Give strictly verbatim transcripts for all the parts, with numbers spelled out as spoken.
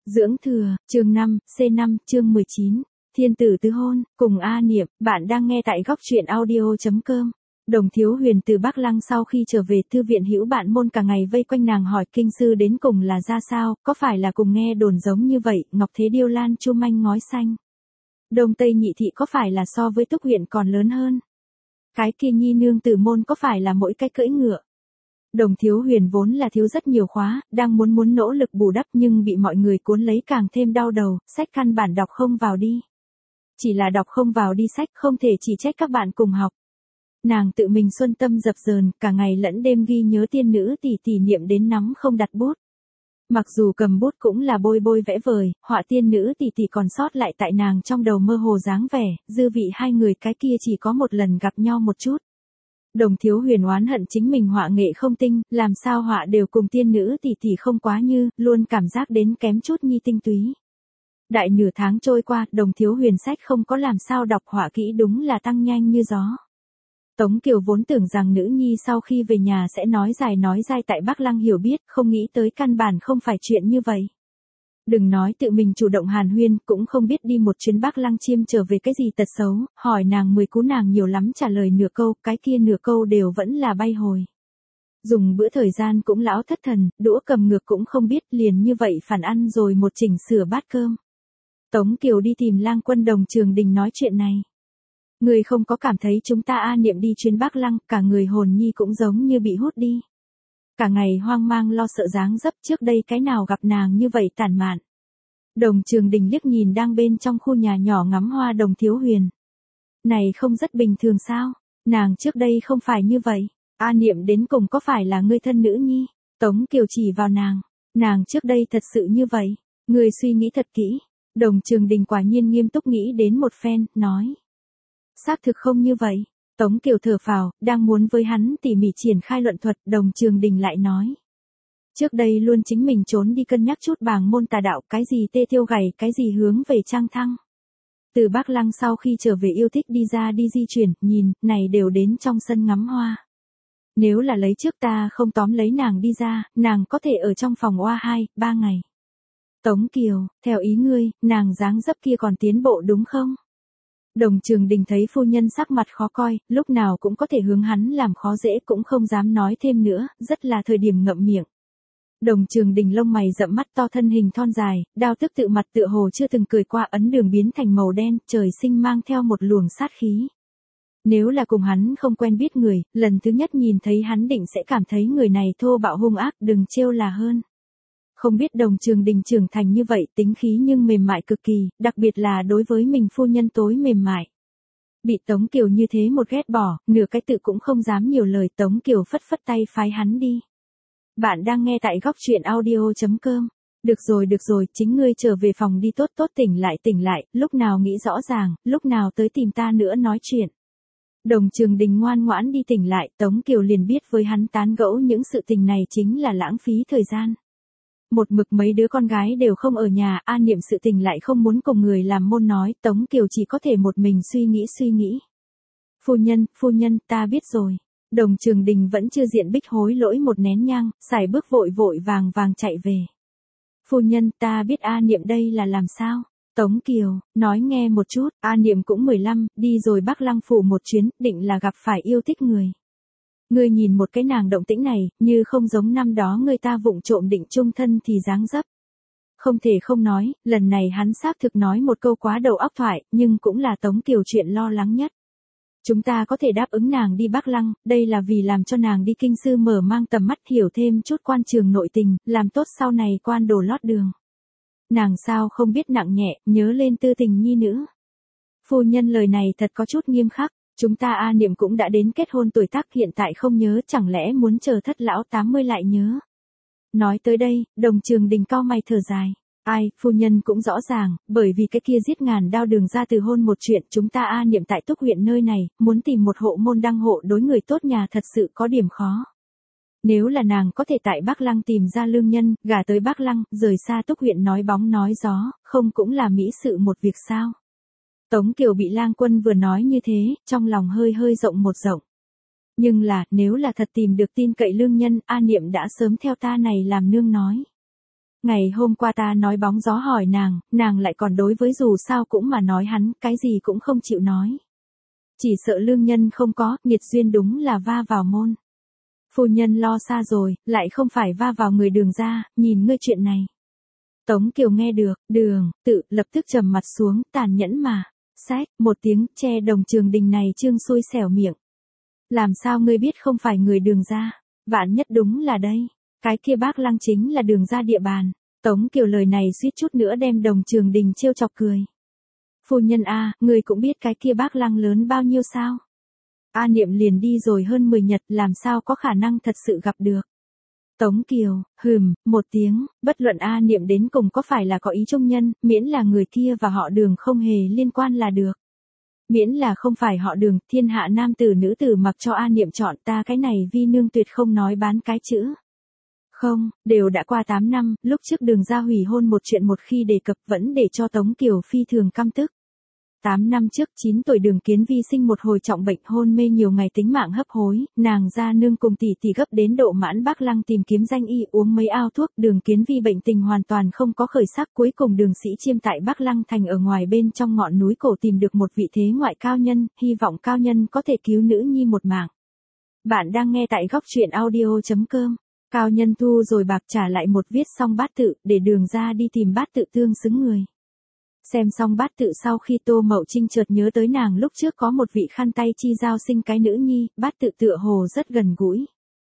Dưỡng thừa, chương năm, C năm, chương mười chín. Thiên tử tứ hôn, cùng A Niệm, bạn đang nghe tại góc truyện audio chấm com. Đồng Thiếu Huyền từ Bắc Lăng sau khi trở về thư viện hữu bạn môn cả ngày vây quanh nàng hỏi kinh sư đến cùng là ra sao, có phải là cùng nghe đồn giống như vậy, Ngọc Thế Điêu Lan Chu Manh ngói xanh. Đông Tây Nhị Thị có phải là so với Túc huyện còn lớn hơn? Cái kia nhi nương tử môn có phải là mỗi cái cưỡi ngựa? Đồng Thiếu Huyền vốn là thiếu rất nhiều khóa, đang muốn muốn nỗ lực bù đắp nhưng bị mọi người cuốn lấy càng thêm đau đầu, sách căn bản đọc không vào đi. Chỉ là đọc không vào đi sách không thể chỉ trách các bạn cùng học. Nàng tự mình xuân tâm dập dờn, cả ngày lẫn đêm ghi nhớ tiên nữ tỷ tỷ niệm đến nắm không đặt bút. Mặc dù cầm bút cũng là bôi bôi vẽ vời, họa tiên nữ tỷ tỷ còn sót lại tại nàng trong đầu mơ hồ dáng vẻ, dư vị hai người cái kia chỉ có một lần gặp nhau một chút. Đồng Thiếu Huyền oán hận chính mình họa nghệ không tinh, làm sao họa đều cùng tiên nữ tỷ tỷ không quá như, luôn cảm giác đến kém chút nhi tinh túy. Đại nửa tháng trôi qua, Đồng Thiếu Huyền sách không có làm sao đọc họa kỹ đúng là tăng nhanh như gió. Tống Kiều vốn tưởng rằng nữ nhi sau khi về nhà sẽ nói dài nói dai tại Bắc Lăng hiểu biết, không nghĩ tới căn bản không phải chuyện như vậy. Đừng nói tự mình chủ động hàn huyên, cũng không biết đi một chuyến Bắc Lăng chiêm trở về cái gì tật xấu, hỏi nàng mười cú nàng nhiều lắm trả lời nửa câu, cái kia nửa câu đều vẫn là bay hồi. Dùng bữa thời gian cũng lão thất thần, đũa cầm ngược cũng không biết, liền như vậy phản ăn rồi một chỉnh sửa bát cơm. Tống Kiều đi tìm Lang Quân Đồng Trường Đình nói chuyện này. Người không có cảm thấy chúng ta A Niệm đi chuyến Bắc Lăng, cả người hồn nhi cũng giống như bị hút đi. Cả ngày hoang mang lo sợ dáng dấp, trước đây cái nào gặp nàng như vậy tản mạn. Đồng Trường Đình liếc nhìn đang bên trong khu nhà nhỏ ngắm hoa Đồng Thiếu Huyền. Này không rất bình thường sao, nàng trước đây không phải như vậy, A Niệm đến cùng có phải là ngươi thân nữ nhi? Tống Kiều chỉ vào nàng, nàng trước đây thật sự như vậy, ngươi suy nghĩ thật kỹ. Đồng Trường Đình quả nhiên nghiêm túc nghĩ đến một phen, nói. Xác thực không như vậy. Tống Kiều thở phào, đang muốn với hắn tỉ mỉ triển khai luận thuật, Đồng Trường Đình lại nói. Trước đây luôn chính mình trốn đi cân nhắc chút bàng môn tà đạo, cái gì tê tiêu gầy, cái gì hướng về trang thăng. Từ Bắc Lăng sau khi trở về yêu thích đi ra đi di chuyển, nhìn, này đều đến trong sân ngắm hoa. Nếu là lấy trước ta không tóm lấy nàng đi ra, nàng có thể ở trong phòng oa hai, ba ngày. Tống Kiều, theo ý ngươi, nàng dáng dấp kia còn tiến bộ đúng không? Đồng Trường Đình thấy phu nhân sắc mặt khó coi, lúc nào cũng có thể hướng hắn làm khó dễ cũng không dám nói thêm nữa, rất là thời điểm ngậm miệng. Đồng Trường Đình lông mày rậm mắt to thân hình thon dài, đao tức tự mặt tựa hồ chưa từng cười qua ấn đường biến thành màu đen, trời sinh mang theo một luồng sát khí. Nếu là cùng hắn không quen biết người, lần thứ nhất nhìn thấy hắn định sẽ cảm thấy người này thô bạo hung ác, đừng trêu là hơn. Không biết Đồng Trường Đình trưởng thành như vậy, tính khí nhưng mềm mại cực kỳ, đặc biệt là đối với mình phu nhân tối mềm mại. Bị Tống Kiều như thế một ghét bỏ, nửa cái tự cũng không dám nhiều lời, Tống Kiều phất phất tay phái hắn đi. Bạn đang nghe tại góc truyện audio chấm com. Được rồi được rồi, chính ngươi trở về phòng đi, tốt tốt tỉnh lại tỉnh lại, lúc nào nghĩ rõ ràng, lúc nào tới tìm ta nữa nói chuyện. Đồng Trường Đình ngoan ngoãn đi tỉnh lại, Tống Kiều liền biết với hắn tán gẫu những sự tình này chính là lãng phí thời gian. Một mực mấy đứa con gái đều không ở nhà, A Niệm sự tình lại không muốn cùng người làm môn nói, Tống Kiều chỉ có thể một mình suy nghĩ suy nghĩ. Phu nhân, phu nhân, ta biết rồi. Đồng Trường Đình vẫn chưa diện bích hối lỗi một nén nhang, xài bước vội vội vàng vàng chạy về. Phu nhân, ta biết A Niệm đây là làm sao? Tống Kiều, nói nghe một chút, A Niệm cũng mười lăm, đi rồi Bắc Lăng phủ một chuyến, định là gặp phải yêu thích người. Ngươi nhìn một cái nàng động tĩnh này, như không giống năm đó người ta vụng trộm định chung thân thì dáng dấp. Không thể không nói, lần này hắn xác thực nói một câu quá đầu óc thoại, nhưng cũng là Tống Kiều chuyện lo lắng nhất. Chúng ta có thể đáp ứng nàng đi Bắc Lăng, đây là vì làm cho nàng đi kinh sư mở mang tầm mắt, hiểu thêm chút quan trường nội tình, làm tốt sau này quan đồ lót đường. Nàng sao không biết nặng nhẹ, nhớ lên tư tình nhi nữ. Phu nhân lời này thật có chút nghiêm khắc. Chúng ta A Niệm cũng đã đến kết hôn tuổi tác, hiện tại không nhớ, chẳng lẽ muốn chờ thất lão tám mươi lại nhớ. Nói tới đây, Đồng Trường Đình cau mày thở dài. Ai, phu nhân cũng rõ ràng, bởi vì cái kia giết ngàn đao đường ra từ hôn một chuyện, chúng ta A Niệm tại Túc huyện nơi này, muốn tìm một hộ môn đăng hộ đối người tốt nhà thật sự có điểm khó. Nếu là nàng có thể tại Bắc Lăng tìm ra lương nhân, gả tới Bắc Lăng, rời xa Túc huyện nói bóng nói gió, không cũng là mỹ sự một việc sao. Tống Kiều bị Lang Quân vừa nói như thế, trong lòng hơi hơi rộng một rộng. Nhưng là, nếu là thật tìm được tin cậy lương nhân, A Niệm đã sớm theo ta này làm nương nói. Ngày hôm qua ta nói bóng gió hỏi nàng, nàng lại còn đối với dù sao cũng mà nói hắn, cái gì cũng không chịu nói. Chỉ sợ lương nhân không có, nghiệt duyên đúng là va vào môn. Phu nhân lo xa rồi, lại không phải va vào người Đường gia, nhìn ngươi chuyện này. Tống Kiều nghe được, Đường, tự, lập tức trầm mặt xuống, tàn nhẫn mà. Xách, một tiếng, che Đồng Trường Đình này trương xui xẻo miệng. Làm sao ngươi biết không phải người Đường gia? Vạn nhất đúng là đây. Cái kia bác Lăng chính là Đường gia địa bàn. Tống Kiều lời này suýt chút nữa đem Đồng Trường Đình trêu chọc cười. Phu nhân a, ngươi cũng biết cái kia bác Lăng lớn bao nhiêu sao? A Niệm liền đi rồi hơn mười nhật, làm sao có khả năng thật sự gặp được. Tống Kiều, hừm, một tiếng, bất luận A Niệm đến cùng có phải là có ý trung nhân, miễn là người kia và họ Đường không hề liên quan là được. Miễn là không phải họ Đường, thiên hạ nam tử nữ tử mặc cho A Niệm chọn, ta cái này vi nương tuyệt không nói bán cái chữ. Không, đều đã qua tám năm, lúc trước Đường gia hủy hôn một chuyện một khi đề cập vẫn để cho Tống Kiều phi thường căm tức. tám năm trước, chín tuổi Đường Kiến Vi sinh một hồi trọng bệnh hôn mê nhiều ngày tính mạng hấp hối, nàng gia nương cùng tỷ tỷ gấp đến độ mãn Bác Lăng tìm kiếm danh y uống mấy ao thuốc, Đường Kiến Vi bệnh tình hoàn toàn không có khởi sắc, cuối cùng Đường Sĩ Chiêm tại Bác Lăng thành ở ngoài bên trong ngọn núi cổ tìm được một vị thế ngoại cao nhân, hy vọng cao nhân có thể cứu nữ nhi một mạng. Bạn đang nghe tại góc truyện audio chấm com. Cao nhân thu rồi bạc trả lại một viết xong bát tự, để Đường gia đi tìm bát tự tương xứng người. Xem xong bát tự sau khi Tô Mậu Trinh chợt nhớ tới nàng lúc trước có một vị khăn tay chi giao sinh cái nữ nhi, bát tự tựa hồ rất gần gũi.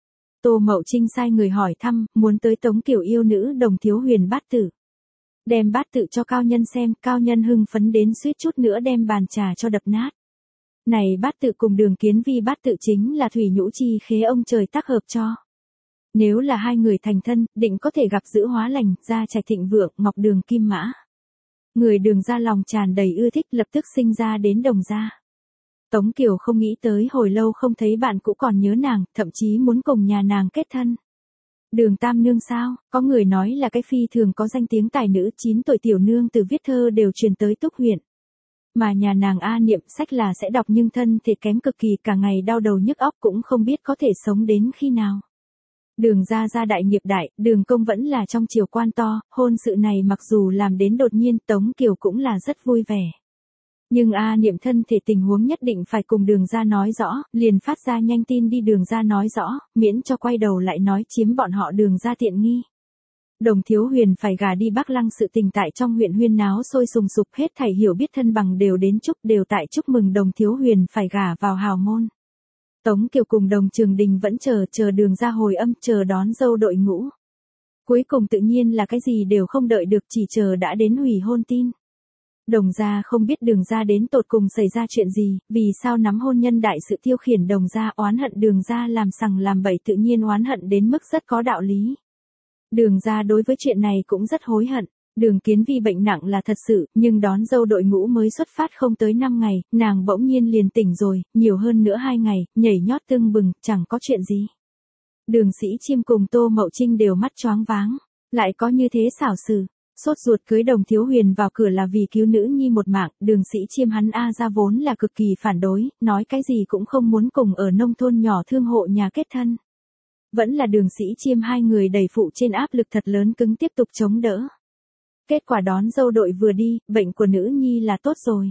Tô Mậu Trinh sai người hỏi thăm, muốn tới Tống Kiều yêu nữ Đồng Thiếu Huyền bát tự. Đem bát tự cho cao nhân xem, cao nhân hưng phấn đến suýt chút nữa đem bàn trà cho đập nát. Này bát tự cùng Đường Kiến Vi bát tự chính là thủy nhũ chi khế ông trời tác hợp cho. Nếu là hai người thành thân, định có thể gặp giữ hóa lành, gia trạch thịnh vượng, ngọc đường kim mã. Người Đường gia lòng tràn đầy ưa thích, lập tức sinh ra đến Đồng gia. Tống Kiều không nghĩ tới hồi lâu không thấy bạn cũ còn nhớ nàng, thậm chí muốn cùng nhà nàng kết thân. Đường Tam Nương sao, có người nói là cái phi thường có danh tiếng tài nữ, chín tuổi tiểu nương từ viết thơ đều truyền tới Túc huyện. Mà nhà nàng A Niệm sách là sẽ đọc nhưng thân thể kém cực kỳ, cả ngày đau đầu nhức óc cũng không biết có thể sống đến khi nào. Đường gia gia đại nghiệp đại, Đường công vẫn là trong triều quan to, hôn sự này mặc dù làm đến đột nhiên, Tống Kiều cũng là rất vui vẻ. Nhưng A Niệm thân thể tình huống nhất định phải cùng Đường gia nói rõ, liền phát ra nhanh tin đi Đường gia nói rõ, miễn cho quay đầu lại nói chiếm bọn họ Đường gia tiện nghi. Đồng Thiếu Huyền phải gả đi Bắc Lăng, sự tình tại trong huyện huyên náo sôi sùng sục, hết thảy hiểu biết thân bằng đều đến chúc, đều tại chúc mừng Đồng Thiếu Huyền phải gả vào hào môn. Tống Kiều cùng Đồng Trường Đình vẫn chờ, chờ Đường gia hồi âm, chờ đón dâu đội ngũ. Cuối cùng tự nhiên là cái gì đều không đợi được, chỉ chờ đã đến hủy hôn tin. Đồng gia không biết Đường gia đến tột cùng xảy ra chuyện gì, vì sao nắm hôn nhân đại sự tiêu khiển Đồng gia, oán hận Đường gia làm sằng làm bậy, tự nhiên oán hận đến mức rất có đạo lý. Đường gia đối với chuyện này cũng rất hối hận. Đường Kiến Vi bệnh nặng là thật sự, nhưng đón dâu đội ngũ mới xuất phát không tới năm ngày, nàng bỗng nhiên liền tỉnh rồi, nhiều hơn nữa hai ngày, nhảy nhót tưng bừng, chẳng có chuyện gì. Đường Sĩ Chiêm cùng Tô Mậu Trinh đều mắt choáng váng, lại có như thế xảo sự. Sốt ruột cưới Đồng Thiếu Huyền vào cửa là vì cứu nữ nhi một mạng, Đường Sĩ Chiêm hắn A ra vốn là cực kỳ phản đối, nói cái gì cũng không muốn cùng ở nông thôn nhỏ thương hộ nhà kết thân. Vẫn là Đường Sĩ Chiêm hai người đẩy phụ trên áp lực thật lớn cứng tiếp tục chống đỡ. Kết quả đón dâu đội vừa đi, bệnh của nữ nhi là tốt rồi.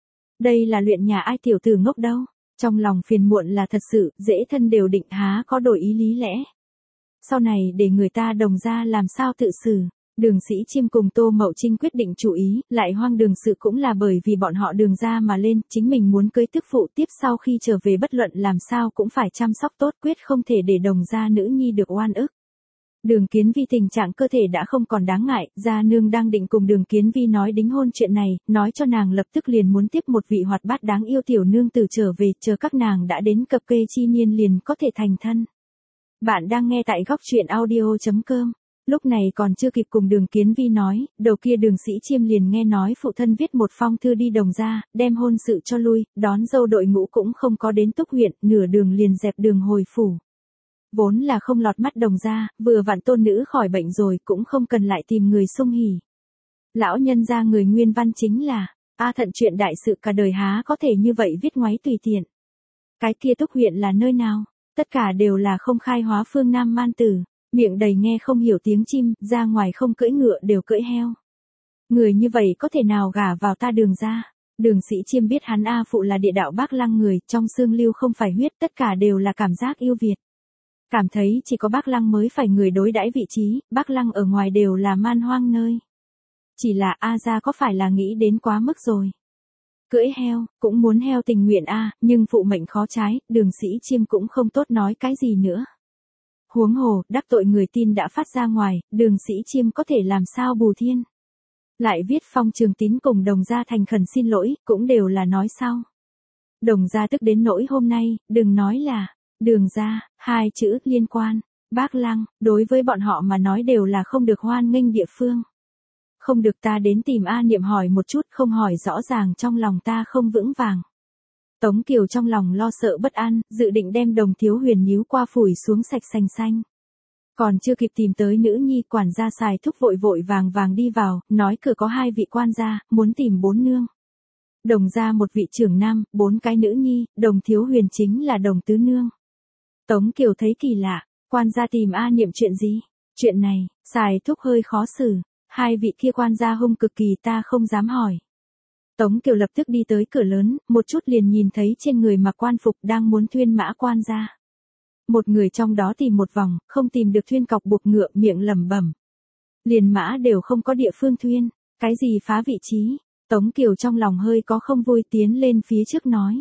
Đây là luyện nhà ai tiểu tử ngốc đâu. Trong lòng phiền muộn là thật sự, dễ thân đều định há có đổi ý lý lẽ. Sau này để người ta Đồng gia làm sao tự xử. Đường Sĩ Chiêm cùng Tô Mậu Trinh quyết định chủ ý, lại hoang đường sự cũng là bởi vì bọn họ Đường gia mà lên, chính mình muốn cưới tức phụ, tiếp sau khi trở về bất luận làm sao cũng phải chăm sóc tốt, quyết không thể để Đồng gia nữ nhi được oan ức. Đường Kiến Vi tình trạng cơ thể đã không còn đáng ngại, gia nương đang định cùng Đường Kiến Vi nói đính hôn chuyện này, nói cho nàng lập tức liền muốn tiếp một vị hoạt bát đáng yêu tiểu nương tử trở về, chờ các nàng đã đến cập kê chi niên liền có thể thành thân. Bạn đang nghe tại góc truyện audio chấm com. Lúc này còn chưa kịp cùng Đường Kiến Vi nói, đầu kia Đường Sĩ Chiêm liền nghe nói phụ thân viết một phong thư đi Đồng gia, đem hôn sự cho lui, đón dâu đội ngũ cũng không có đến Túc huyện, nửa đường liền dẹp đường hồi phủ. Vốn là không lọt mắt Đồng gia, vừa vặn tôn nữ khỏi bệnh rồi cũng không cần lại tìm người sung hỉ. Lão nhân gia người nguyên văn chính là, A thận chuyện đại sự cả đời há có thể như vậy viết ngoáy tùy tiện. Cái kia Túc huyện là nơi nào? Tất cả đều là không khai hóa phương Nam man tử. Miệng đầy nghe không hiểu tiếng chim, ra ngoài không cưỡi ngựa đều cưỡi heo. Người như vậy có thể nào gả vào ta Đường gia? Đường Sĩ Chiêm biết hắn A phụ là địa đạo Bác Lăng người, trong xương lưu không phải huyết, tất cả đều là cảm giác yêu Việt. Cảm thấy chỉ có Bác Lăng mới phải người đối đãi vị trí, Bác Lăng ở ngoài đều là man hoang nơi. Chỉ là A gia có phải là nghĩ đến quá mức rồi. Cưỡi heo, cũng muốn heo tình nguyện A, nhưng phụ mệnh khó trái, Đường Sĩ Chiêm cũng không tốt nói cái gì nữa. Huống hồ, đắc tội người tin đã phát ra ngoài, Đường Sĩ Chiêm có thể làm sao bù thiên. Lại viết phong Trường Tín cùng Đồng gia thành khẩn xin lỗi, cũng đều là nói sau. Đồng gia tức đến nỗi hôm nay, đừng nói là, Đường gia, hai chữ liên quan, Bác Lăng, đối với bọn họ mà nói đều là không được hoan nghênh địa phương. Không được ta đến tìm A Niệm hỏi một chút, không hỏi rõ ràng trong lòng ta không vững vàng. Tống Kiều trong lòng lo sợ bất an, dự định đem Đồng Thiếu Huyền nhíu qua phủi xuống sạch sành xanh. Còn chưa kịp tìm tới nữ nhi, quản gia Xài Thúc vội vội vàng vàng đi vào, nói cửa có hai vị quan gia, muốn tìm bốn nương. Đồng gia một vị trưởng nam, bốn cái nữ nhi, Đồng Thiếu Huyền chính là Đồng tứ nương. Tống Kiều thấy kỳ lạ, quan gia tìm A Niệm chuyện gì? Chuyện này, Xài Thúc hơi khó xử, hai vị kia quan gia hung cực kỳ, ta không dám hỏi. Tống Kiều lập tức đi tới cửa lớn, một chút liền nhìn thấy trên người mặc quan phục đang muốn thuyên mã quan gia. Một người trong đó tìm một vòng, không tìm được thuyên cọc buộc ngựa, miệng lẩm bẩm. Liền mã đều không có địa phương thuyên, cái gì phá vị trí. Tống Kiều trong lòng hơi có không vui, tiến lên phía trước nói.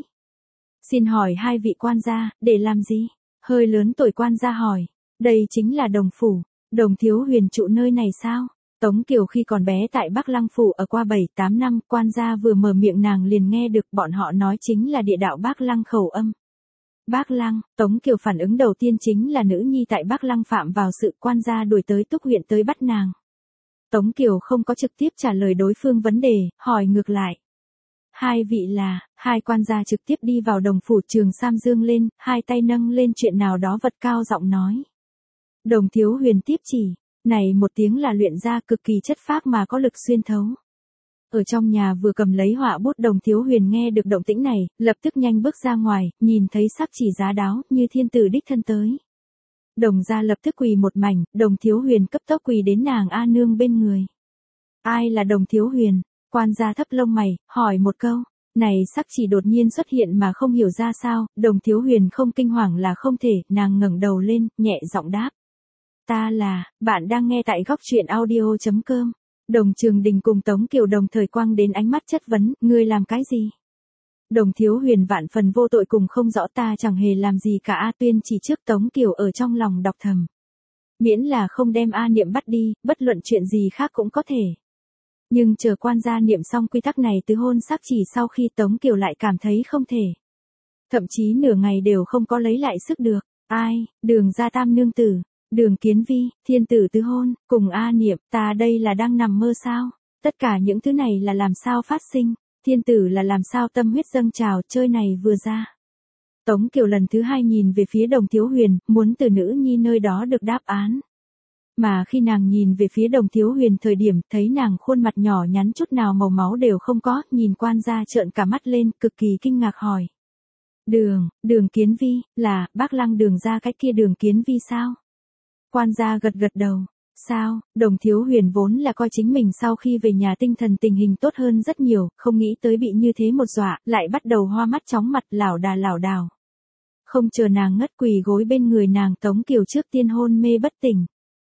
Xin hỏi hai vị quan gia, để làm gì? Hơi lớn tuổi quan gia hỏi. Đây chính là Đồng phủ, Đồng Thiếu Huyền trụ nơi này sao? Tống Kiều khi còn bé tại Bắc Lăng phủ ở qua bảy tám năm, quan gia vừa mở miệng nàng liền nghe được, bọn họ nói chính là địa đạo Bắc Lăng khẩu âm. Bác Lăng, Tống Kiều phản ứng đầu tiên chính là nữ nhi tại Bắc Lăng phạm vào sự, quan gia đuổi tới Túc huyện tới bắt nàng. Tống Kiều không có trực tiếp trả lời đối phương vấn đề, hỏi ngược lại. Hai vị là, hai quan gia trực tiếp đi vào Đồng phủ, trường sam dương lên, hai tay nâng lên chuyện nào đó vật cao giọng nói. Đồng Thiếu Huyền tiếp chỉ, này một tiếng là luyện ra cực kỳ chất phác mà có lực xuyên thấu. Ở trong nhà vừa cầm lấy họa bút, Đồng Thiếu Huyền nghe được động tĩnh này, lập tức nhanh bước ra ngoài, nhìn thấy sắc chỉ giá đáo, như thiên tử đích thân tới. Đồng gia lập tức quỳ một mảnh, Đồng Thiếu Huyền cấp tốc quỳ đến nàng A nương bên người. Ai là Đồng Thiếu Huyền? Quan gia thấp lông mày, hỏi một câu. Này sắc chỉ đột nhiên xuất hiện mà không hiểu ra sao, Đồng Thiếu Huyền không kinh hoàng là không thể, nàng ngẩng đầu lên, nhẹ giọng đáp. Ta là, bạn đang nghe tại góc truyện audio chấm com. Đồng Trường Đình cùng Tống Kiều đồng thời quăng đến ánh mắt chất vấn, ngươi làm cái gì? Đồng Thiếu Huyền vạn phần vô tội cùng không rõ, ta chẳng hề làm gì cả. A Tuyên chỉ trước Tống Kiều ở trong lòng đọc thầm. Miễn là không đem A Niệm bắt đi, bất luận chuyện gì khác cũng có thể. Nhưng chờ quan gia niệm xong quy tắc này tứ hôn sắc chỉ sau khi, Tống Kiều lại cảm thấy không thể. Thậm chí nửa ngày đều không có lấy lại sức được. Ai, Đường gia tam nương tử, Đường Kiến Vi, thiên tử tứ hôn, cùng A Niệm, ta đây là đang nằm mơ sao? Tất cả những thứ này là làm sao phát sinh? Thiên tử là làm sao tâm huyết dâng trào, chơi này vừa ra. Tống Kiều lần thứ hai nhìn về phía Đồng Thiếu Huyền, muốn từ nữ nhi nơi đó được đáp án. Mà khi nàng nhìn về phía Đồng Thiếu Huyền thời điểm, thấy nàng khuôn mặt nhỏ nhắn chút nào màu máu đều không có, nhìn quan gia trợn cả mắt lên, cực kỳ kinh ngạc hỏi. Đường, Đường Kiến Vi, là, Bác Lăng Đường gia cái kia Đường Kiến Vi sao? Quan gia gật gật đầu. Sao, Đồng Thiếu Huyền vốn là coi chính mình sau khi về nhà tinh thần tình hình tốt hơn rất nhiều, không nghĩ tới bị như thế một dọa, lại bắt đầu hoa mắt chóng mặt, lảo đà lảo đảo. Không chờ nàng ngất, quỳ gối bên người nàng, Tống Kiều trước tiên hôn mê bất tỉnh.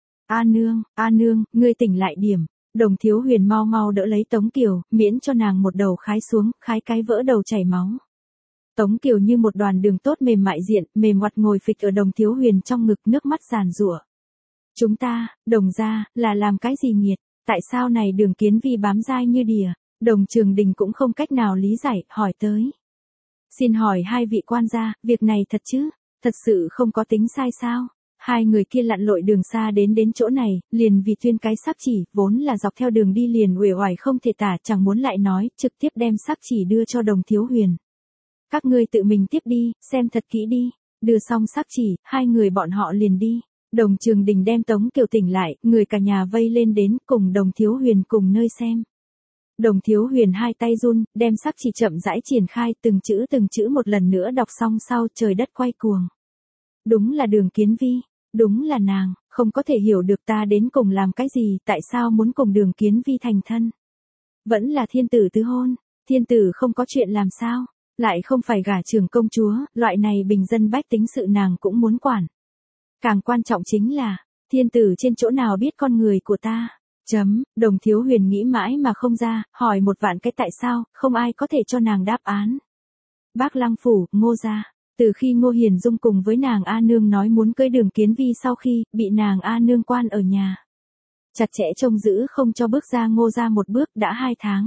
A nương, A nương, ngươi tỉnh lại điểm. Đồng Thiếu Huyền mau mau đỡ lấy Tống Kiều, miễn cho nàng một đầu khái xuống, khái cái vỡ đầu chảy máu. Tống Kiều như một đoàn đường tốt mềm mại diện, mềm ngoặt ngồi phịch ở Đồng Thiếu Huyền trong ngực, nước mắt giàn giụa. Chúng ta, Đồng gia, là làm cái gì nghiệt? Tại sao này Đường Kiến Vi bám dai như đìa? Đồng Trường Đình cũng không cách nào lý giải, hỏi tới. Xin hỏi hai vị quan gia, việc này thật chứ? Thật sự không có tính sai sao? Hai người kia lặn lội đường xa đến đến chỗ này, liền vì tuyên cái sắc chỉ, vốn là dọc theo đường đi liền uể oải không thể tả, chẳng muốn lại nói, trực tiếp đem sắc chỉ đưa cho Đồng Thiếu Huyền. Các ngươi tự mình tiếp đi, xem thật kỹ đi. Đưa xong sắc chỉ, hai người bọn họ liền đi. Đồng Trường Đình đem Tống Kiều tỉnh lại, người cả nhà vây lên đến, cùng Đồng Thiếu Huyền cùng nơi xem. Đồng Thiếu Huyền hai tay run, đem sắc chỉ chậm rãi triển khai, từng chữ từng chữ một lần nữa đọc xong sau, trời đất quay cuồng. Đúng là Đường Kiến Vi, đúng là nàng, Không có thể hiểu được ta đến cùng làm cái gì, tại sao muốn cùng Đường Kiến Vi thành thân. Vẫn là thiên tử tứ hôn, thiên tử không có chuyện làm sao, lại không phải gả trưởng công chúa, loại này bình dân bách tính sự nàng cũng muốn quản. Càng quan trọng chính là, thiên tử trên chỗ nào biết con người của ta. Chấm, Đồng Thiếu Huyền nghĩ mãi mà không ra, hỏi một vạn cái tại sao, không ai có thể cho nàng đáp án. Bác Lăng Phủ, Ngô gia. Từ khi Ngô Hiền Dung cùng với nàng A Nương nói muốn cưới Đường Kiến Vi sau khi, bị nàng A Nương quan ở nhà. Chặt chẽ trông giữ không cho bước ra Ngô gia một bước đã hai tháng.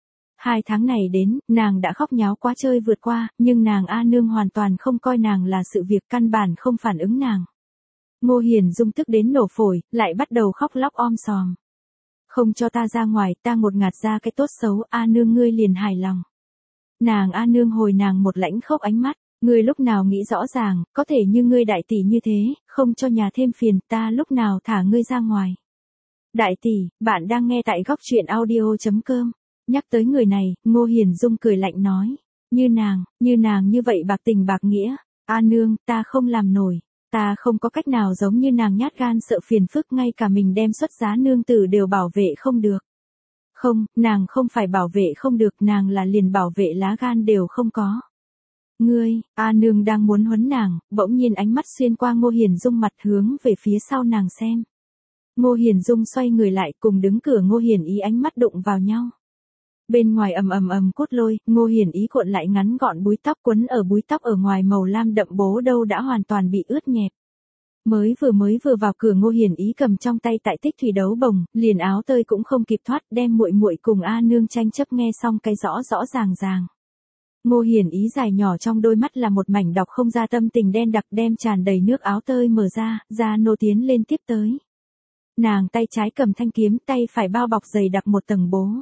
Hai tháng này đến, nàng đã khóc nháo quá chơi vượt qua, nhưng nàng A Nương hoàn toàn không coi nàng là sự việc căn bản không phản ứng nàng. Ngô Hiền Dung tức đến nổ phổi, lại bắt đầu khóc lóc om sòm. Không cho ta ra ngoài, ta ngột ngạt ra cái tốt xấu, A Nương ngươi liền hài lòng. Nàng A Nương hồi nàng một lãnh khốc ánh mắt, ngươi lúc nào nghĩ rõ ràng, có thể như ngươi đại tỷ như thế, không cho nhà thêm phiền, ta lúc nào thả ngươi ra ngoài. Đại tỷ, bạn đang nghe tại góc truyện audio chấm com. Nhắc tới người này, Ngô Hiền Dung cười lạnh nói, như nàng, như nàng như vậy bạc tình bạc nghĩa, A Nương, ta không làm nổi. Ta không có cách nào giống như nàng nhát gan sợ phiền phức ngay cả mình đem xuất giá nương tử đều bảo vệ không được. Không, nàng không phải bảo vệ không được, nàng là liền bảo vệ lá gan đều không có. Ngươi, A Nương đang muốn huấn nàng, bỗng nhiên ánh mắt xuyên qua Ngô Hiền Dung mặt hướng về phía sau nàng xem. Ngô Hiền Dung xoay người lại cùng đứng cửa Ngô Hiền Ý ánh mắt đụng vào nhau. Bên ngoài ầm ầm ầm cốt lôi, Ngô Hiền Ý cuộn lại ngắn gọn búi tóc quấn ở búi tóc ở ngoài màu lam đậm bố đâu đã hoàn toàn bị ướt nhẹp. Mới vừa mới vừa vào cửa Ngô Hiền Ý cầm trong tay tại tích thủy đấu bồng, liền áo tơi cũng không kịp thoát, đem muội muội cùng A Nương tranh chấp nghe xong cái rõ rõ ràng ràng. Ngô Hiền Ý dài nhỏ trong đôi mắt là một mảnh đọc không ra tâm tình đen đặc đem tràn đầy nước áo tơi mở ra, ra nô tiến lên tiếp tới. Nàng tay trái cầm thanh kiếm, tay phải bao bọc dày đặc một tầng bố.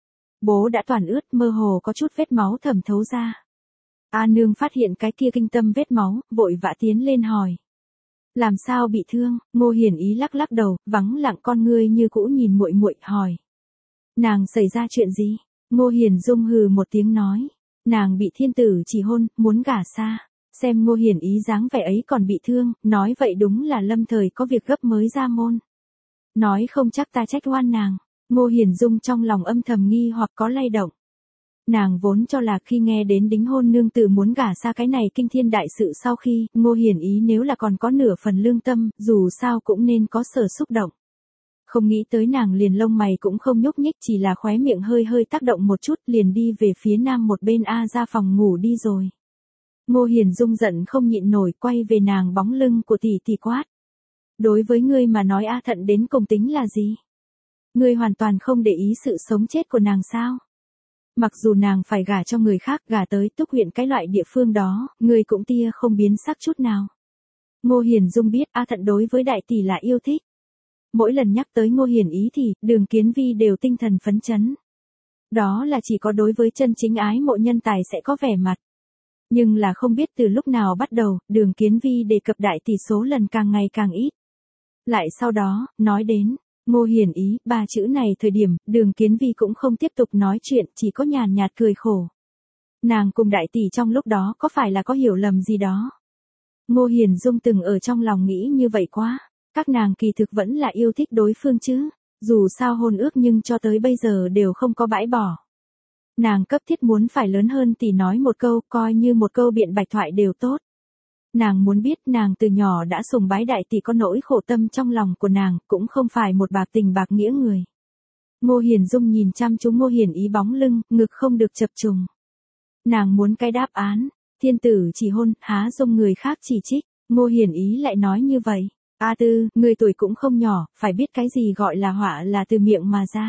Bố đã toàn ướt, mơ hồ có chút vết máu thẩm thấu ra. A Nương phát hiện cái kia kinh tâm vết máu, vội vã tiến lên hỏi. Làm sao bị thương? Ngô Hiền Ý lắc lắc đầu, vắng lặng con ngươi như cũ nhìn muội muội hỏi. Nàng xảy ra chuyện gì? Ngô Hiền Dung hừ một tiếng nói. Nàng bị thiên tử chỉ hôn, muốn gả xa. Xem Ngô Hiền Ý dáng vẻ ấy còn bị thương, nói vậy đúng là lâm thời có việc gấp mới ra môn. Nói không chắc ta trách oan nàng. Ngô Hiền Dung trong lòng âm thầm nghi hoặc có lay động. Nàng vốn cho là khi nghe đến đính hôn nương tử muốn gả xa cái này kinh thiên đại sự sau khi, Ngô Hiền Ý nếu là còn có nửa phần lương tâm, dù sao cũng nên có sở xúc động. Không nghĩ tới nàng liền lông mày cũng không nhúc nhích, chỉ là khóe miệng hơi hơi tác động một chút liền đi về phía nam một bên A ra phòng ngủ đi rồi. Ngô Hiền Dung giận không nhịn nổi quay về nàng bóng lưng của tỷ tỷ quát. Đối với ngươi mà nói A Thận đến cùng tính là gì? Ngươi hoàn toàn không để ý sự sống chết của nàng sao? Mặc dù nàng phải gả cho người khác, gả tới Túc huyện cái loại địa phương đó, ngươi cũng tia không biến sắc chút nào. Ngô Hiền Dung biết A Thận đối với đại tỷ là yêu thích. Mỗi lần nhắc tới Ngô Hiền Ý thì, Đường Kiến Vi đều tinh thần phấn chấn. Đó là chỉ có đối với chân chính ái mộ nhân tài sẽ có vẻ mặt. Nhưng là không biết từ lúc nào bắt đầu, Đường Kiến Vi đề cập đại tỷ số lần càng ngày càng ít. Lại sau đó, nói đến, Ngô Hiền Ý, ba chữ này thời điểm, Đường Kiến Vi cũng không tiếp tục nói chuyện, chỉ có nhàn nhạt cười khổ. Nàng cùng đại tỷ trong lúc đó có phải là có hiểu lầm gì đó? Ngô Hiền Dung từng ở trong lòng nghĩ như vậy quá, các nàng kỳ thực vẫn là yêu thích đối phương chứ, dù sao hôn ước nhưng cho tới bây giờ đều không có bãi bỏ. Nàng cấp thiết muốn phải lớn hơn tỷ nói một câu, coi như một câu biện bạch thoại đều tốt. Nàng muốn biết nàng từ nhỏ đã sùng bái đại tỷ có nỗi khổ tâm trong lòng của nàng, cũng không phải một bạc tình bạc nghĩa người. Ngô Hiền Dung nhìn chăm chú Ngô Hiền Ý bóng lưng, ngực không được chập trùng. Nàng muốn cái đáp án, thiên tử chỉ hôn, há dung người khác chỉ trích, Ngô Hiền Ý lại nói như vậy. A Tư, người tuổi cũng không nhỏ, phải biết cái gì gọi là họa là từ miệng mà ra.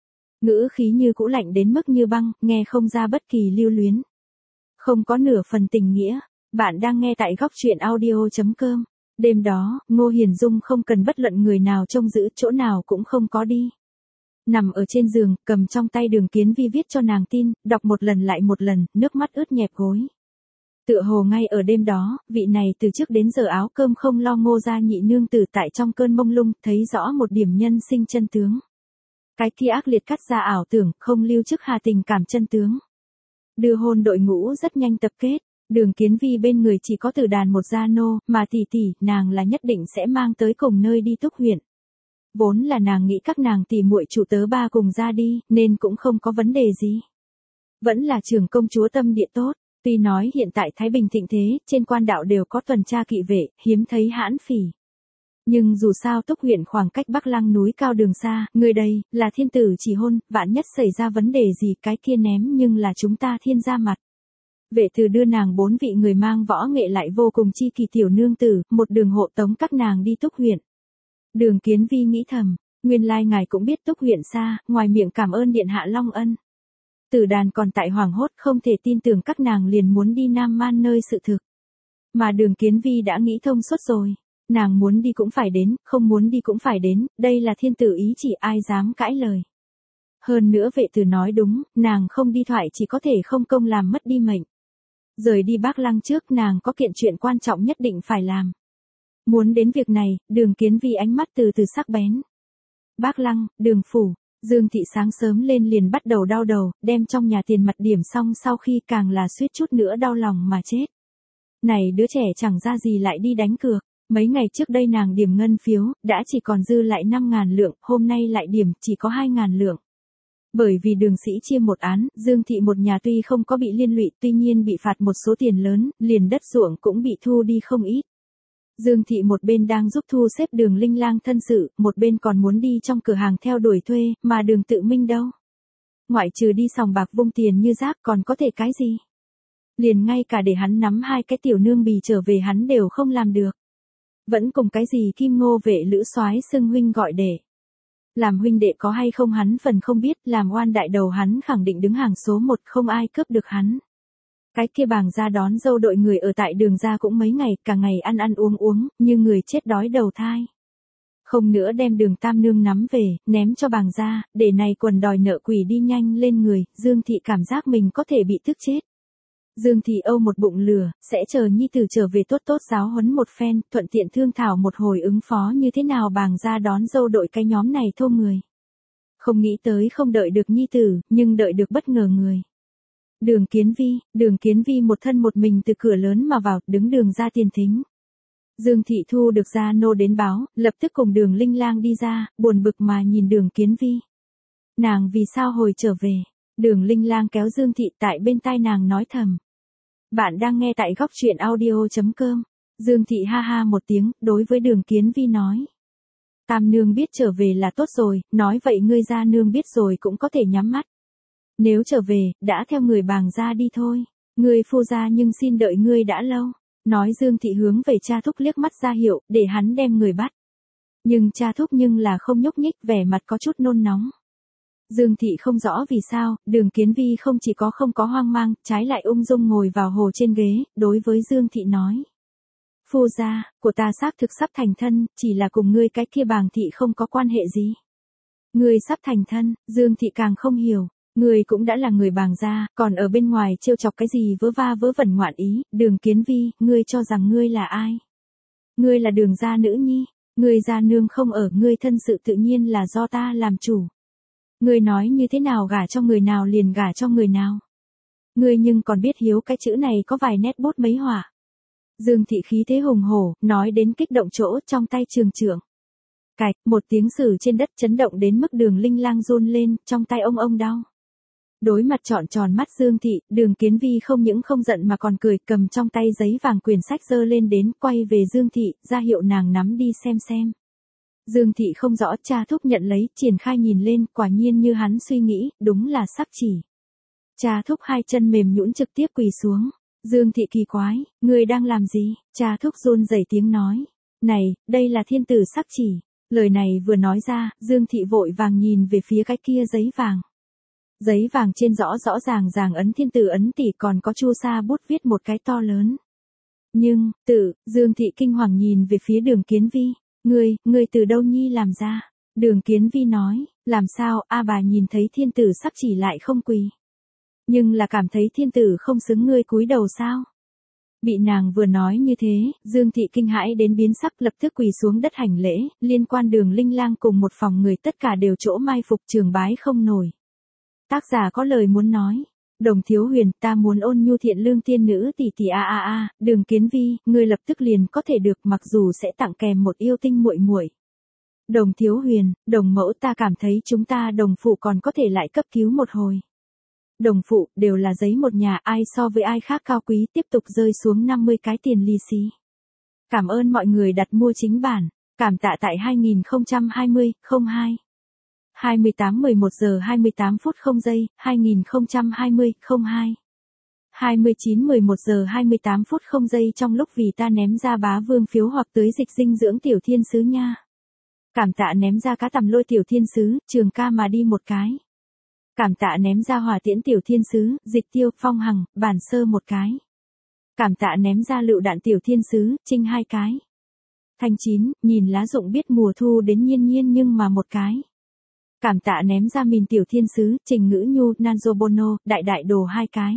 Ngữ khí như cũ lạnh đến mức như băng, nghe không ra bất kỳ lưu luyến. Không có nửa phần tình nghĩa. Bạn đang nghe tại góc truyện audio chấm com. Đêm đó, Ngô Hiền Dung không cần bất luận người nào trông giữ, chỗ nào cũng không có đi. Nằm ở trên giường, cầm trong tay Đường Kiến Vi viết cho nàng tin, đọc một lần lại một lần, nước mắt ướt nhẹp gối. Tựa hồ ngay ở đêm đó, vị này từ trước đến giờ áo cơm không lo Ngô gia nhị nương tử tại trong cơn mông lung, thấy rõ một điểm nhân sinh chân tướng. Cái kia ác liệt cắt ra ảo tưởng, không lưu chức hà tình cảm chân tướng. Đưa hôn đội ngũ rất nhanh tập kết. Đường Kiến Vi bên người chỉ có Tử Đàn một gia nô, mà tỷ tỷ, nàng là nhất định sẽ mang tới cùng nơi đi Túc huyện. Vốn là nàng nghĩ các nàng tỷ muội chủ tớ ba cùng ra đi, nên cũng không có vấn đề gì. Vẫn là trưởng công chúa tâm địa tốt, tuy nói hiện tại Thái Bình thịnh thế, trên quan đạo đều có tuần tra kỵ vệ, hiếm thấy hãn phỉ. Nhưng dù sao Túc huyện khoảng cách Bắc Lăng núi cao đường xa, người đây, là thiên tử chỉ hôn, vạn nhất xảy ra vấn đề gì cái kia ném nhưng là chúng ta thiên gia mặt. Vệ từ đưa nàng bốn vị người mang võ nghệ lại vô cùng chi kỳ tiểu nương tử, một đường hộ tống các nàng đi Túc huyện. Đường Kiến Vi nghĩ thầm, nguyên lai ngài cũng biết Túc huyện xa, ngoài miệng cảm ơn điện hạ long ân. Tử Đàn còn tại hoảng hốt không thể tin tưởng các nàng liền muốn đi Nam Man nơi sự thực. Mà Đường Kiến Vi đã nghĩ thông suốt rồi, nàng muốn đi cũng phải đến, không muốn đi cũng phải đến, đây là thiên tử ý chỉ ai dám cãi lời. Hơn nữa vệ tử nói đúng, nàng không đi thoại chỉ có thể không công làm mất đi mệnh. Rời đi Bắc Lăng trước nàng có kiện chuyện quan trọng nhất định phải làm. Muốn đến việc này, Đường Kiến Vi ánh mắt từ từ sắc bén. Bắc Lăng, Đường phủ, Dương thị sáng sớm lên liền bắt đầu đau đầu, đem trong nhà tiền mặt điểm xong sau khi càng là suýt chút nữa đau lòng mà chết. Này đứa trẻ chẳng ra gì lại đi đánh cược, mấy ngày trước đây nàng điểm ngân phiếu, đã chỉ còn dư lại năm ngàn lượng, hôm nay lại điểm chỉ có hai ngàn lượng. Bởi vì Đường sĩ chia một án, Dương thị một nhà tuy không có bị liên lụy, tuy nhiên bị phạt một số tiền lớn, liền đất ruộng cũng bị thu đi không ít. Dương thị một bên đang giúp thu xếp Đường Linh Lang thân sự, một bên còn muốn đi trong cửa hàng theo đuổi thuê, mà Đường Tự Minh đâu? Ngoại trừ đi sòng bạc vung tiền như rác còn có thể cái gì? Liền ngay cả để hắn nắm hai cái tiểu nương bì trở về hắn đều không làm được. Vẫn cùng cái gì Kim Ngô vệ Lữ Soái xưng huynh gọi đệ. Làm huynh đệ có hay không hắn phần không biết, làm oan đại đầu hắn khẳng định đứng hàng số một, không ai cướp được hắn. Cái kia bàng ra đón dâu đội người ở tại Đường ra cũng mấy ngày, cả ngày ăn ăn uống uống, như người chết đói đầu thai. Không nữa đem Đường tam nương nắm về, ném cho bàng ra, để này quần đòi nợ quỷ đi nhanh lên người, Dương thị cảm giác mình có thể bị tức chết. Dương thị âu một bụng lửa, sẽ chờ nhi tử trở về tốt tốt giáo huấn một phen, thuận tiện thương thảo một hồi ứng phó như thế nào bàng ra đón dâu đội cái nhóm này thô người. Không nghĩ tới không đợi được nhi tử, nhưng đợi được bất ngờ người. Đường Kiến Vi, Đường Kiến Vi một thân một mình từ cửa lớn mà vào, đứng Đường ra tiền thính. Dương thị thu được gia nô đến báo, lập tức cùng Đường Linh Lang đi ra, buồn bực mà nhìn Đường Kiến Vi. Nàng vì sao hồi trở về? Đường Linh Lang kéo Dương thị tại bên tai nàng nói thầm. Bạn đang nghe tại góc truyện audio chấm com. Dương thị ha ha một tiếng, đối với Đường Kiến Vi nói. Tam nương biết trở về là tốt rồi, nói vậy ngươi gia nương biết rồi cũng có thể nhắm mắt. Nếu trở về, đã theo người bàng ra đi thôi. Ngươi phu gia nhưng xin đợi ngươi đã lâu. Nói Dương thị hướng về cha thúc liếc mắt ra hiệu, để hắn đem người bắt. Nhưng cha thúc nhưng là không nhúc nhích, vẻ mặt có chút nôn nóng. Dương thị không rõ vì sao, Đường Kiến Vi không chỉ có không có hoang mang, trái lại ung dung ngồi vào hồ trên ghế, đối với Dương thị nói. Phu gia, của ta xác thực sắp thành thân, chỉ là cùng ngươi cái kia bàng thị không có quan hệ gì. Ngươi sắp thành thân, Dương thị càng không hiểu. Ngươi cũng đã là người bàng gia, còn ở bên ngoài trêu chọc cái gì vớ va vớ vẩn ngoạn ý, Đường Kiến Vi, ngươi cho rằng ngươi là ai? Ngươi là Đường gia nữ nhi, ngươi gia nương không ở, ngươi thân sự tự nhiên là do ta làm chủ. Ngươi nói như thế nào gả cho người nào liền gả cho người nào. Ngươi nhưng còn biết hiếu cái chữ này có vài nét bút mấy họa. Dương thị khí thế hùng hổ, nói đến kích động chỗ trong tay trường trưởng. Cạch, một tiếng sử trên đất chấn động đến mức Đường Linh Lang run lên, trong tay ông ông đau. Đối mặt trọn tròn mắt Dương thị, Đường Kiến Vi không những không giận mà còn cười, cầm trong tay giấy vàng quyển sách giơ lên đến, quay về Dương thị, ra hiệu nàng nắm đi xem xem. Dương thị không rõ, cha thúc nhận lấy, triển khai nhìn lên, quả nhiên như hắn suy nghĩ, đúng là sắp chỉ. Cha thúc hai chân mềm nhũn trực tiếp quỳ xuống. Dương thị kỳ quái, ngươi đang làm gì? Cha thúc run rẩy tiếng nói. Này, đây là thiên tử sắp chỉ. Lời này vừa nói ra, Dương thị vội vàng nhìn về phía cái kia giấy vàng. Giấy vàng trên rõ rõ ràng ràng ấn thiên tử ấn tỷ, còn có chu sa bút viết một cái to lớn. Nhưng, tự, Dương thị kinh hoàng nhìn về phía Đường Kiến Vi. Ngươi, ngươi từ đâu nhi làm ra? Đường Kiến Vi nói, làm sao, a bà nhìn thấy thiên tử sắp chỉ lại không quỳ. Nhưng là cảm thấy thiên tử không xứng ngươi cúi đầu sao? Bị nàng vừa nói như thế, Dương thị kinh hãi đến biến sắc, lập tức quỳ xuống đất hành lễ, liên quan Đường Linh Lang cùng một phòng người tất cả đều chỗ mai phục, trường bái không nổi. Tác giả có lời muốn nói. Đồng Thiếu Huyền, ta muốn ôn nhu thiện lương tiên nữ tỷ tỷ a a a, Đường Kiến Vi, ngươi lập tức liền có thể được, mặc dù sẽ tặng kèm một yêu tinh muội muội. Đồng Thiếu Huyền, Đồng mẫu, ta cảm thấy chúng ta Đồng phụ còn có thể lại cấp cứu một hồi. Đồng phụ, đều là giấy một nhà, ai so với ai khác cao quý, tiếp tục rơi xuống năm mươi cái tiền lì xì. Cảm ơn mọi người đặt mua chính bản, cảm tạ tại hai nghìn không trăm hai mươi không hai. hai mươi tám mười một giờ hai mươi tám phút không giây, hai nghìn không trăm hai mươi không hai. hai mươi chín mười một giờ hai mươi tám phút không giây trong lúc vì ta ném ra bá vương phiếu hoặc tới dịch dinh dưỡng tiểu thiên sứ nha. Cảm tạ ném ra cá tầm lôi tiểu thiên sứ, trường ca mà đi một cái. Cảm tạ ném ra hỏa tiễn tiểu thiên sứ, dịch tiêu, phong hằng, bản sơ một cái. Cảm tạ ném ra lựu đạn tiểu thiên sứ, trinh hai cái. Thanh chín, nhìn lá rụng biết mùa thu đến nhiên nhiên nhưng mà một cái. Cảm tạ ném ra mìn tiểu thiên sứ, trình ngữ nhu, Nanzo Bono, đại đại đồ hai cái.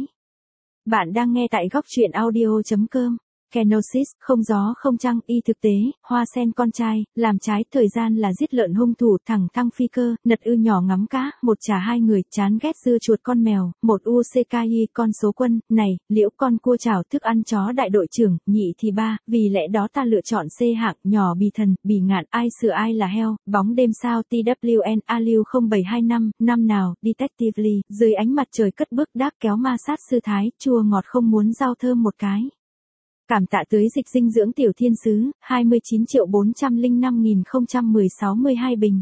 Bạn đang nghe tại góc truyện audio.com. Kenosis, không gió không trăng, y thực tế, hoa sen con trai, làm trái, thời gian là giết lợn hung thủ, thẳng thăng phi cơ, nật ư nhỏ ngắm cá, một trà hai người, chán ghét dưa chuột con mèo, một u xê ca i con số quân, này, liễu con cua chảo thức ăn chó đại đội trưởng, nhị thì ba, vì lẽ đó ta lựa chọn C hạng, nhỏ bì thần, bì ngạn, ai sửa ai là heo, bóng đêm sao tê vê en Aliu không bảy hai năm, năm nào, Detectively, dưới ánh mặt trời cất bước đác kéo ma sát sư thái, chua ngọt không muốn giao thơm một cái. Cảm tạ tưới dịch dinh dưỡng tiểu thiên sứ, hai mươi chín triệu bốn trăm lẻ năm nghìn không trăm mười sáu mươi hai bình.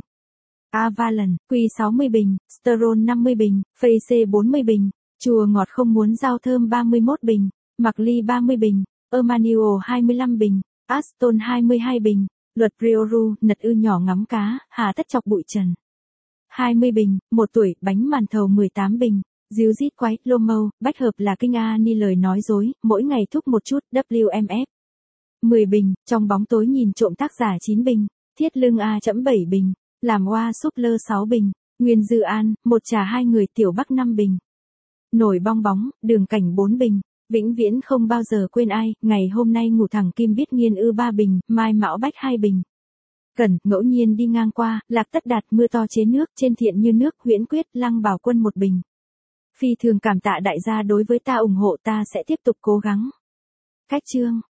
Avalon, Q sáu mươi bình, Sterol năm mươi bình, Face bốn mươi bình, chua ngọt không muốn giao thơm ba mươi mốt bình, Mạc Ly ba mươi bình, Emmanuel hai mươi lăm bình, Aston hai mươi hai bình, luật Rioru, nật ư nhỏ ngắm cá, hà tất chọc bụi trần. hai mươi bình, một tuổi, bánh màn thầu mười tám bình. Díu dít quái, lô mâu, bách hợp là kinh a ni lời nói dối, mỗi ngày thúc một chút, vê em ép. mười bình, trong bóng tối nhìn trộm tác giả chín bình, thiết lưng A chấm bảy bình, làm oa súp lơ sáu bình, Nguyên Dư An, một trà hai người tiểu bắc năm bình. Nổi bong bóng, đường cảnh bốn bình, vĩnh viễn không bao giờ quên ai, ngày hôm nay ngủ thẳng kim biết nghiên ư ba bình, mai mão bách hai bình. Cẩn, ngẫu nhiên đi ngang qua, lạc tất đạt mưa to chế nước, trên thiện như nước, huyễn quyết, lăng bảo quân một bình. Phi thường cảm tạ đại gia đối với ta ủng hộ ta sẽ tiếp tục cố gắng. Cách chương